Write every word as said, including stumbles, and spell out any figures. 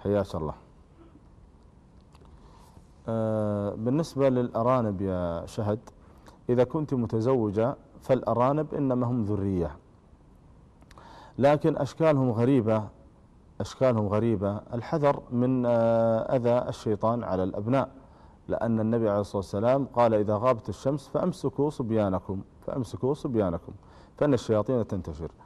حياك الله. آه بالنسبة للأرانب يا شهد، إذا كنت متزوجة فالأرانب إنما هم ذرية، لكن أشكالهم غريبة، أشكالهم غريبة، الحذر من آه أذى الشيطان على الأبناء، لأن النبي عليه الصلاة والسلام قال إذا غابت الشمس فأمسكوا صبيانكم فأمسكوا صبيانكم فإن الشياطين تنتشر.